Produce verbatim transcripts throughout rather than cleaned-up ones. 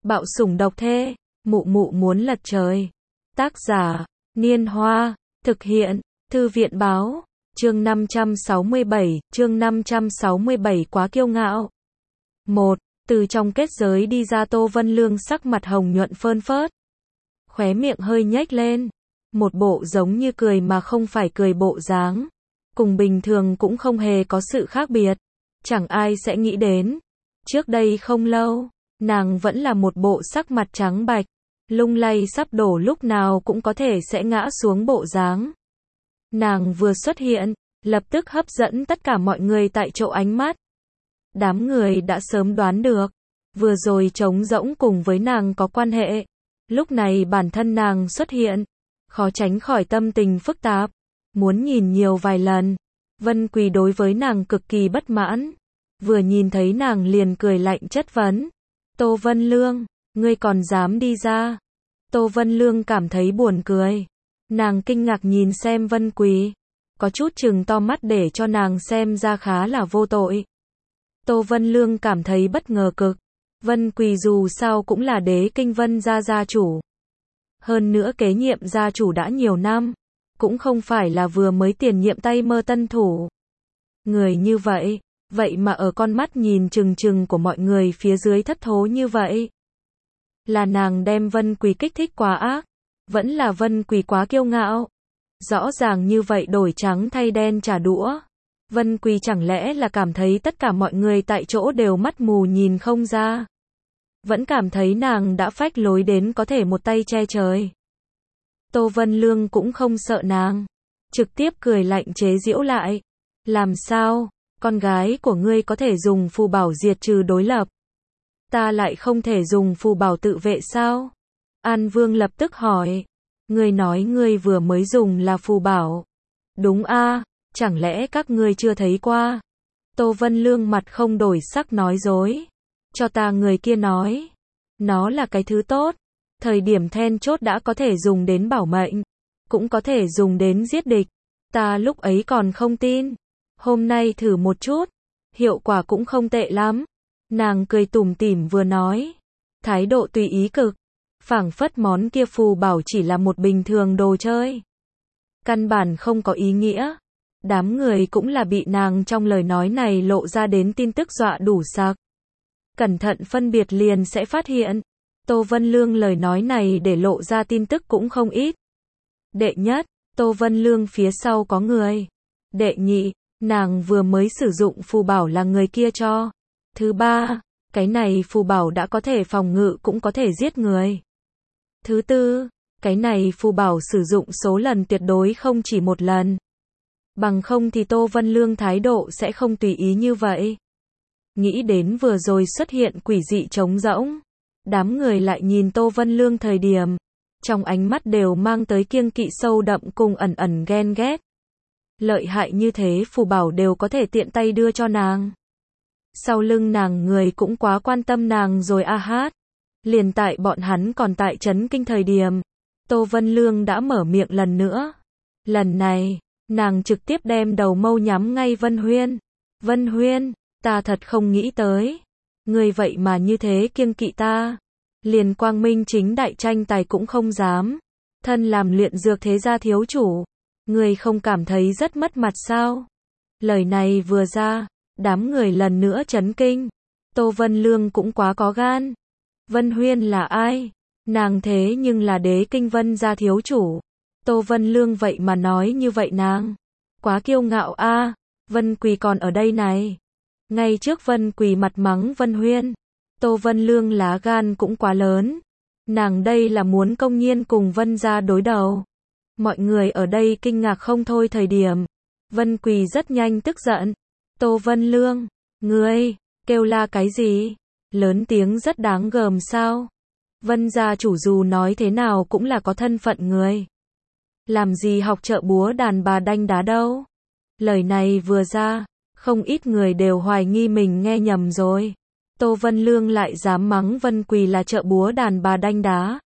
Bạo sủng độc thê, mụ mụ muốn lật trời. Tác giả, Niên Hoa, thực hiện, Thư viện báo, chương năm trăm sáu mươi bảy, chương năm trăm sáu mươi bảy quá kiêu ngạo. một. Từ trong kết giới đi ra Tô Vân Lương sắc mặt hồng nhuận phơn phớt. Khóe miệng hơi nhếch lên. Một bộ giống như cười mà không phải cười bộ dáng. Cùng bình thường cũng không hề có sự khác biệt. Chẳng ai sẽ nghĩ đến. Trước đây không lâu, nàng vẫn là một bộ sắc mặt trắng bạch. Lung lay sắp đổ lúc nào cũng có thể sẽ ngã xuống bộ dáng. Nàng vừa xuất hiện, lập tức hấp dẫn tất cả mọi người tại chỗ ánh mắt. Đám người đã sớm đoán được, vừa rồi trống rỗng cùng với nàng có quan hệ. Lúc này bản thân nàng xuất hiện, khó tránh khỏi tâm tình phức tạp, muốn nhìn nhiều vài lần. Vân Quỳ đối với nàng cực kỳ bất mãn, vừa nhìn thấy nàng liền cười lạnh chất vấn. Tô Vân Lương, ngươi còn dám đi ra? Tô Vân Lương cảm thấy buồn cười. Nàng kinh ngạc nhìn xem Vân Quỳ, có chút trừng to mắt để cho nàng xem ra khá là vô tội. Tô Vân Lương cảm thấy bất ngờ cực. Vân Quỳ dù sao cũng là đế kinh Vân gia gia chủ. Hơn nữa kế nhiệm gia chủ đã nhiều năm, cũng không phải là vừa mới tiền nhiệm tay mơ tân thủ. Người như vậy, vậy mà ở con mắt nhìn chừng chừng của mọi người phía dưới thất thố như vậy. Là nàng đem Vân Quỳ kích thích quá ác, vẫn là Vân Quỳ quá kiêu ngạo. Rõ ràng như vậy đổi trắng thay đen trả đũa. Vân Quỳ chẳng lẽ là cảm thấy tất cả mọi người tại chỗ đều mắt mù nhìn không ra. Vẫn cảm thấy nàng đã phách lối đến có thể một tay che trời. Tô Vân Lương cũng không sợ nàng, trực tiếp cười lạnh chế giễu lại. Làm sao, con gái của ngươi có thể dùng phù bảo diệt trừ đối lập? Ta lại không thể dùng phù bảo tự vệ sao? An Vương lập tức hỏi. Ngươi nói ngươi vừa mới dùng là phù bảo. Đúng a, chẳng lẽ các ngươi chưa thấy qua? Tô Vân Lương mặt không đổi sắc nói dối. Cho ta người kia nói. Nó là cái thứ tốt. Thời điểm then chốt đã có thể dùng đến bảo mệnh. Cũng có thể dùng đến giết địch. Ta lúc ấy còn không tin. Hôm nay thử một chút. Hiệu quả cũng không tệ lắm. Nàng cười tủm tỉm vừa nói. Thái độ tùy ý cực. Phảng phất món kia phù bảo chỉ là một bình thường đồ chơi. Căn bản không có ý nghĩa. Đám người cũng là bị nàng trong lời nói này lộ ra đến tin tức dọa đủ sặc. Cẩn thận phân biệt liền sẽ phát hiện. Tô Vân Lương lời nói này để lộ ra tin tức cũng không ít. Đệ nhất, Tô Vân Lương phía sau có người. Đệ nhị, nàng vừa mới sử dụng phù bảo là người kia cho. Thứ ba, cái này phù bảo đã có thể phòng ngự cũng có thể giết người. Thứ tư, cái này phù bảo sử dụng số lần tuyệt đối không chỉ một lần. Bằng không thì Tô Vân Lương thái độ sẽ không tùy ý như vậy. Nghĩ đến vừa rồi xuất hiện quỷ dị trống rỗng. Đám người lại nhìn Tô Vân Lương thời điểm. Trong ánh mắt đều mang tới kiêng kỵ sâu đậm cùng ẩn ẩn ghen ghét. Lợi hại như thế phù bảo đều có thể tiện tay đưa cho nàng. Sau lưng nàng người cũng quá quan tâm nàng rồi a hát. Liền tại bọn hắn còn tại chấn kinh thời điểm. Tô Vân Lương đã mở miệng lần nữa. Lần này, nàng trực tiếp đem đầu mâu nhắm ngay Vân Huyên. Vân Huyên, ta thật không nghĩ tới. Người vậy mà như thế kiêng kỵ ta. Liền quang minh chính đại tranh tài cũng không dám. Thân làm luyện dược thế gia thiếu chủ. Người không cảm thấy rất mất mặt sao? Lời này vừa ra, đám người lần nữa chấn kinh. Tô Vân Lương cũng quá có gan. Vân Huyên là ai? Nàng thế nhưng là đế kinh Vân gia thiếu chủ. Tô Vân Lương vậy mà nói như vậy nàng. Quá kiêu ngạo a. À, Vân Quỳ còn ở đây này. Ngay trước Vân Quỳ mặt mắng Vân Huyên. Tô Vân Lương lá gan cũng quá lớn. Nàng đây là muốn công nhiên cùng Vân gia đối đầu. Mọi người ở đây kinh ngạc không thôi thời điểm. Vân Quỳ rất nhanh tức giận. Tô Vân Lương, ngươi, kêu la cái gì? Lớn tiếng rất đáng gờm sao? Vân gia chủ dù nói thế nào cũng là có thân phận người. Làm gì học trợ búa đàn bà đanh đá đâu? Lời này vừa ra, không ít người đều hoài nghi mình nghe nhầm rồi. Tô Vân Lương lại dám mắng Vân Quỳ là trợ búa đàn bà đanh đá.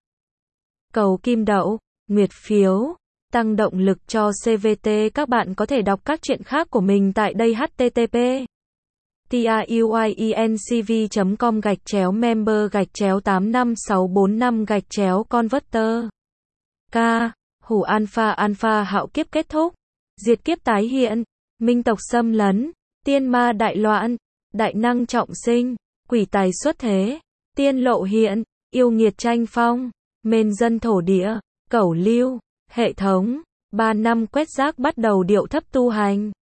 Cầu kim đậu, nguyệt phiếu, tăng động lực cho xê vê tê. Các bạn có thể đọc các truyện khác của mình tại đây. H T T P tiuyencv chấm com gạch chéo member gạch chéo tám năm sáu bốn năm gạch chéo converter. K. Hủ alpha alpha hạo kiếp kết thúc. Diệt kiếp tái hiện. Minh tộc xâm lấn. Tiên ma đại loạn. Đại năng trọng sinh. Quỷ tài xuất thế. Tiên lộ hiện. Yêu nghiệt tranh phong. Mền dân thổ địa. Cẩu lưu. Hệ thống. Ba năm quét rác bắt đầu điệu thấp tu hành.